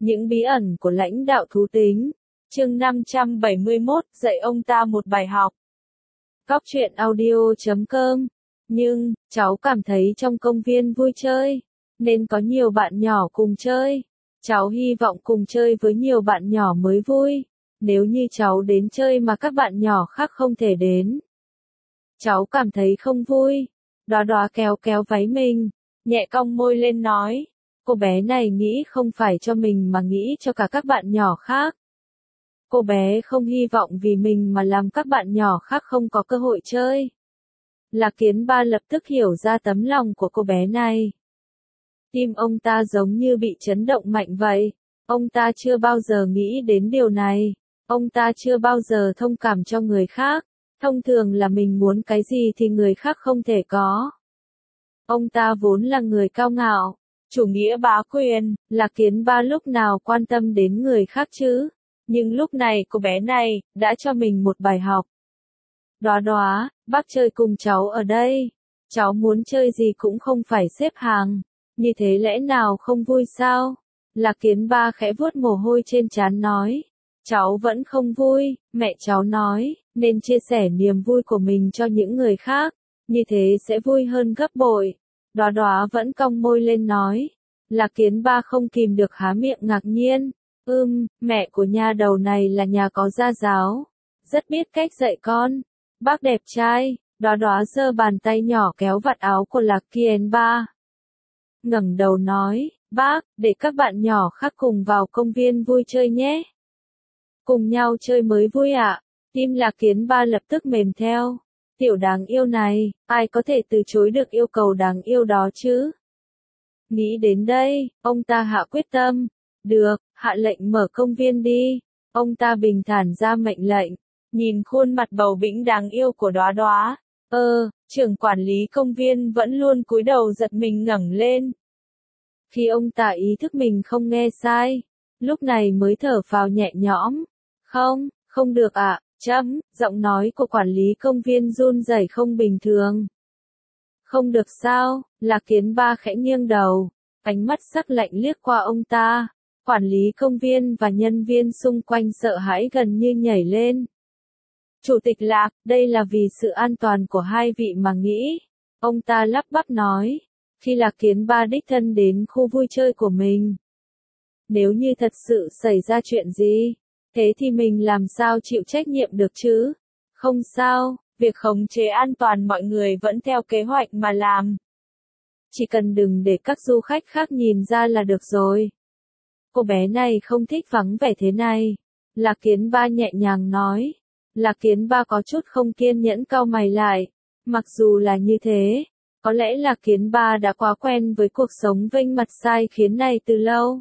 Những bí ẩn của lãnh đạo thú tính. Chương 571, dạy ông ta một bài học. Cóc truyện audio.com. Nhưng, cháu cảm thấy trong công viên vui chơi, nên có nhiều bạn nhỏ cùng chơi. Cháu hy vọng cùng chơi với nhiều bạn nhỏ mới vui. Nếu như cháu đến chơi mà các bạn nhỏ khác không thể đến, cháu cảm thấy không vui. Đóa Đóa kéo kéo váy mình, nhẹ cong môi lên nói. Cô bé này nghĩ không phải cho mình mà nghĩ cho cả các bạn nhỏ khác. Cô bé không hy vọng vì mình mà làm các bạn nhỏ khác không có cơ hội chơi. Lạc Kiến Ba lập tức hiểu ra tấm lòng của cô bé này. Tim ông ta giống như bị chấn động mạnh vậy. Ông ta chưa bao giờ nghĩ đến điều này. Ông ta chưa bao giờ thông cảm cho người khác. Thông thường là mình muốn cái gì thì người khác không thể có. Ông ta vốn là người cao ngạo, chủ nghĩa bá quyền, Lạc Kiến Ba lúc nào quan tâm đến người khác chứ? Nhưng lúc này cô bé này đã cho mình một bài học. Đóa Đóa, bác chơi cùng cháu ở đây. Cháu muốn chơi gì cũng không phải xếp hàng. Như thế lẽ nào không vui sao? Lạc Kiến Ba khẽ vuốt mồ hôi trên trán nói. Cháu vẫn không vui, mẹ cháu nói, nên chia sẻ niềm vui của mình cho những người khác. Như thế sẽ vui hơn gấp bội. Đóa Đóa vẫn cong môi lên nói. Lạc Kiến Ba không kìm được há miệng ngạc nhiên. Mẹ của nha đầu này là nhà có gia giáo. Rất biết cách dạy con. Bác đẹp trai. Đóa Đóa giơ bàn tay nhỏ kéo vạt áo của Lạc Kiến Ba. Ngẩng đầu nói, bác, để các bạn nhỏ khác cùng vào công viên vui chơi nhé. Cùng nhau chơi mới vui ạ. Tim Lạc Kiến Ba lập tức mềm theo. Tiểu đáng yêu này, ai có thể từ chối được yêu cầu đáng yêu đó chứ? Nghĩ đến đây, ông ta hạ quyết tâm. Được, hạ lệnh mở công viên đi. Ông ta bình thản ra mệnh lệnh. Nhìn khuôn mặt bầu bĩnh đáng yêu của Đóa Đóa. Trưởng quản lý công viên vẫn luôn cúi đầu giật mình ngẩng lên. Khi ông ta ý thức mình không nghe sai, lúc này mới thở phào nhẹ nhõm. Không được ạ. Giọng nói của quản lý công viên run rẩy không bình thường. Không được sao? Lạc Kiến Ba khẽ nghiêng đầu, ánh mắt sắc lạnh liếc qua ông ta. Quản lý công viên và nhân viên xung quanh sợ hãi gần như nhảy lên. Chủ tịch Lạc, đây là vì sự an toàn của hai vị mà nghĩ. Ông ta lắp bắp nói, khi Lạc Kiến Ba đích thân đến khu vui chơi của mình. Nếu như thật sự xảy ra chuyện gì, thế thì mình làm sao chịu trách nhiệm được chứ? Không sao, việc khống chế an toàn mọi người vẫn theo kế hoạch mà làm. Chỉ cần đừng để các du khách khác nhìn ra là được rồi. Cô bé này không thích vắng vẻ thế này. Lạc Kiến Ba nhẹ nhàng nói. Lạc Kiến Ba có chút không kiên nhẫn cau mày lại. Mặc dù là như thế, có lẽ Lạc Kiến Ba đã quá quen với cuộc sống vênh mặt sai khiến này từ lâu.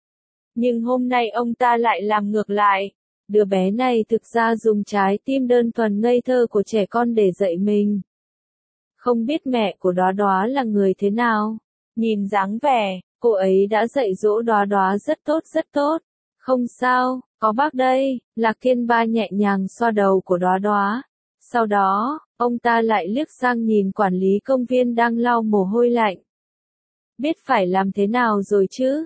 Nhưng hôm nay ông ta lại làm ngược lại. Đứa bé này thực ra dùng trái tim đơn thuần ngây thơ của trẻ con để dạy mình. Không biết mẹ của Đóa Đóa là người thế nào. Nhìn dáng vẻ, cô ấy đã dạy dỗ Đóa Đóa rất tốt. Không sao, có bác đây. Lạc Kiến Ba nhẹ nhàng xoa đầu của Đóa Đóa. Sau đó, ông ta lại liếc sang nhìn quản lý công viên đang lau mồ hôi lạnh. Biết phải làm thế nào rồi chứ?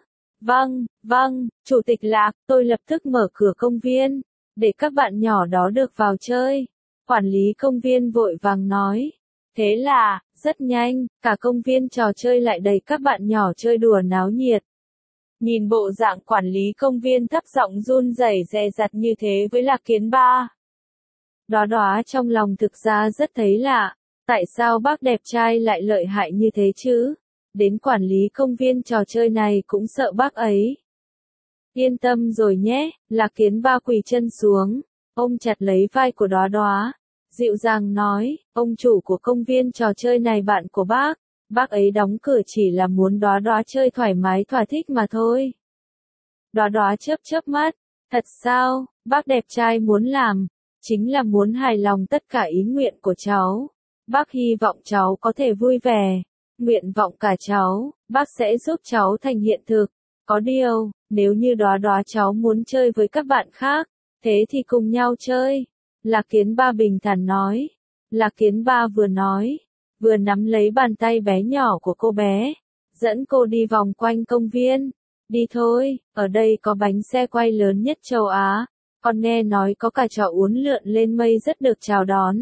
Vâng, Chủ tịch Lạc, tôi lập tức mở cửa công viên, để các bạn nhỏ đó được vào chơi. Quản lý công viên vội vàng nói. Thế là, rất nhanh, cả công viên trò chơi lại đầy các bạn nhỏ chơi đùa náo nhiệt. Nhìn bộ dạng quản lý công viên thấp giọng run rẩy dè dặt như thế với Lạc Kiến Ba. Đóa Đóa trong lòng thực ra rất thấy lạ. Tại sao bác đẹp trai lại lợi hại như thế chứ? Đến quản lý công viên trò chơi này cũng sợ bác ấy. Yên tâm rồi nhé, Lạc Kiến Ba quỳ chân xuống, ôm chặt lấy vai của Đóa Đóa, dịu dàng nói, ông chủ của công viên trò chơi này bạn của bác ấy đóng cửa chỉ là muốn Đóa Đóa chơi thoải mái thỏa thích mà thôi. Đóa Đóa chớp mắt, thật sao, bác đẹp trai muốn làm, chính là muốn hài lòng tất cả ý nguyện của cháu. Bác hy vọng cháu có thể vui vẻ. Nguyện vọng cả cháu, bác sẽ giúp cháu thành hiện thực. Có điều, nếu như Đóa Đóa cháu muốn chơi với các bạn khác, thế thì cùng nhau chơi. Lạc Kiến Ba bình thản nói. Lạc Kiến Ba vừa nói, vừa nắm lấy bàn tay bé nhỏ của cô bé, dẫn cô đi vòng quanh công viên. Đi thôi, ở đây có bánh xe quay lớn nhất châu Á, còn nghe nói có cả trò uốn lượn lên mây rất được chào đón.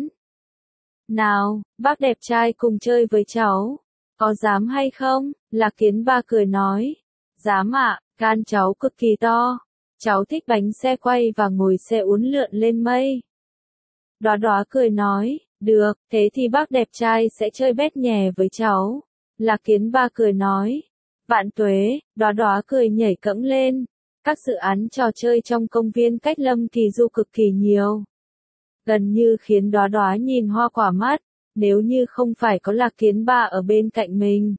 Nào, bác đẹp trai cùng chơi với cháu, có dám hay không? Lạc Kiến Ba cười nói. Dám ạ, gan cháu cực kỳ to. Cháu thích bánh xe quay và ngồi xe uốn lượn lên mây. Đóa Đóa cười nói, được, thế thì bác đẹp trai sẽ chơi bét nhè với cháu. Lạc Kiến Ba cười nói. Vạn tuế, Đóa Đóa cười nhảy cẫng lên. Các dự án trò chơi trong công viên cách Lâm Kỳ Du cực kỳ nhiều. Gần như khiến Đóa Đóa nhìn hoa quả mắt, nếu như không phải có Lạc Kiến Ba ở bên cạnh mình.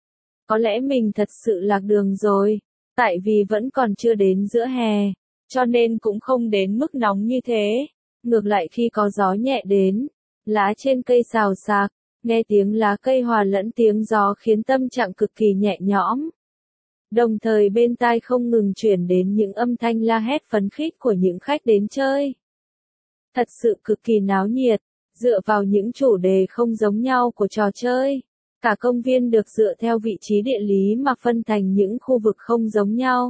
Có lẽ mình thật sự lạc đường rồi, tại vì vẫn còn chưa đến giữa hè, cho nên cũng không đến mức nóng như thế. Ngược lại khi có gió nhẹ đến, lá trên cây xào xạc, nghe tiếng lá cây hòa lẫn tiếng gió khiến tâm trạng cực kỳ nhẹ nhõm. Đồng thời bên tai không ngừng chuyển đến những âm thanh la hét phấn khích của những khách đến chơi. Thật sự cực kỳ náo nhiệt, dựa vào những chủ đề không giống nhau của trò chơi. Cả công viên được dựa theo vị trí địa lý mà phân thành những khu vực không giống nhau.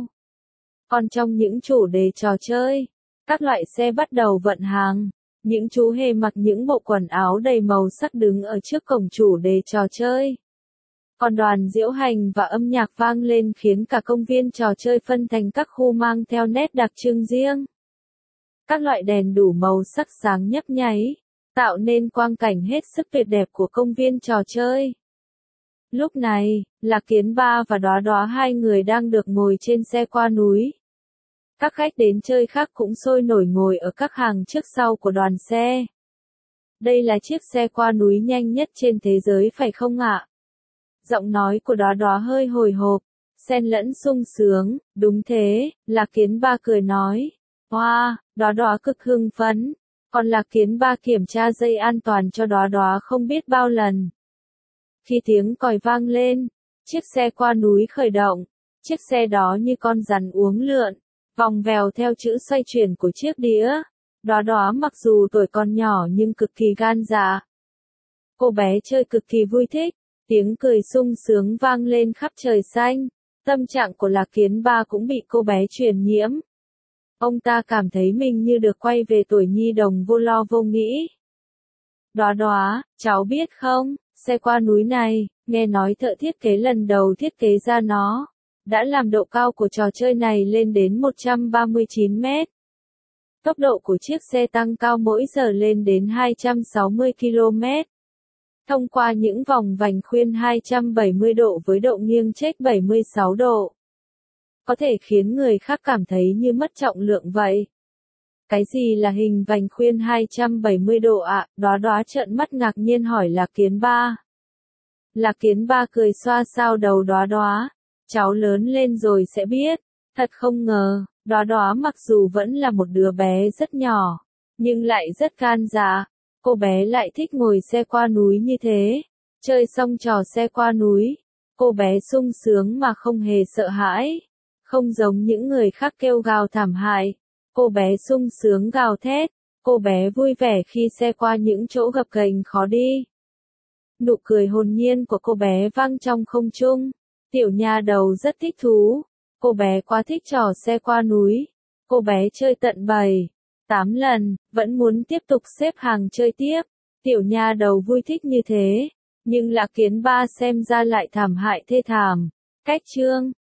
Còn trong những chủ đề trò chơi, các loại xe bắt đầu vận hàng. Những chú hề mặc những bộ quần áo đầy màu sắc đứng ở trước cổng chủ đề trò chơi. Còn đoàn diễu hành và âm nhạc vang lên khiến cả công viên trò chơi phân thành các khu mang theo nét đặc trưng riêng. Các loại đèn đủ màu sắc sáng nhấp nháy, tạo nên quang cảnh hết sức tuyệt đẹp của công viên trò chơi. Lúc này, Lạc Kiến Ba và Đóa Đóa hai người đang được ngồi trên xe qua núi. Các khách đến chơi khác cũng sôi nổi ngồi ở các hàng trước sau của đoàn xe. Đây là chiếc xe qua núi nhanh nhất trên thế giới phải không ạ? Giọng nói của Đóa Đóa hơi hồi hộp, xen lẫn sung sướng. Đúng thế, Lạc Kiến Ba cười nói. Wow, Đóa Đóa cực hưng phấn. Còn Lạc Kiến Ba kiểm tra dây an toàn cho Đóa Đóa không biết bao lần. Khi tiếng còi vang lên, chiếc xe qua núi khởi động. Chiếc xe đó như con rắn uốn lượn, vòng vèo theo chữ xoay chuyển của chiếc đĩa. Đóa Đóa mặc dù tuổi còn nhỏ nhưng cực kỳ gan dạ. Cô bé chơi cực kỳ vui thích, tiếng cười sung sướng vang lên khắp trời xanh. Tâm trạng của Lạc Kiến Ba cũng bị cô bé truyền nhiễm. Ông ta cảm thấy mình như được quay về tuổi nhi đồng vô lo vô nghĩ. Đóa Đóa, cháu biết không, xe qua núi này, nghe nói thợ thiết kế lần đầu thiết kế ra nó, đã làm độ cao của trò chơi này lên đến 139 mét. Tốc độ của chiếc xe tăng cao mỗi giờ lên đến 260 km. Thông qua những vòng vành khuyên 270 độ với độ nghiêng chếch 76 độ. Có thể khiến người khác cảm thấy như mất trọng lượng vậy. Cái gì là hình vành khuyên 270 độ ạ? Đóa Đóa trợn mắt ngạc nhiên hỏi Lạc Kiến Ba. Lạc Kiến Ba cười xoa xoa đầu Đóa Đóa. Cháu lớn lên rồi sẽ biết. Thật không ngờ, Đóa Đóa mặc dù vẫn là một đứa bé rất nhỏ, nhưng lại rất gan dạ. Cô bé lại thích ngồi xe qua núi như thế. Chơi xong trò xe qua núi, cô bé sung sướng mà không hề sợ hãi. Không giống những người khác kêu gào thảm hại. Cô bé sung sướng gào thét. Cô bé vui vẻ khi xe qua những chỗ gập ghềnh khó đi. Nụ cười hồn nhiên của cô bé vang trong không trung. Tiểu nha đầu rất thích thú. Cô bé quá thích trò xe qua núi. Cô bé chơi tận 7-8 lần, vẫn muốn tiếp tục xếp hàng chơi tiếp. Tiểu nha đầu vui thích như thế. Nhưng Lạc Kiến Ba xem ra lại thảm hại thê thảm. Cách chương